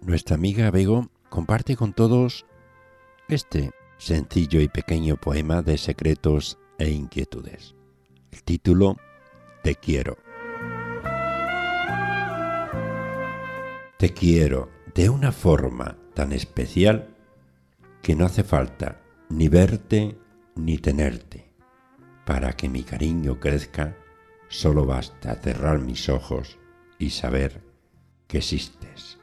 nuestra amiga Bego comparte con todos este sencillo y pequeño poema de secretos e inquietudes. El título: Te quiero. Te quiero de una forma tan especial que no hace falta ni verte ni tenerte. Para que mi cariño crezca, solo basta cerrar mis ojos y saber que existes.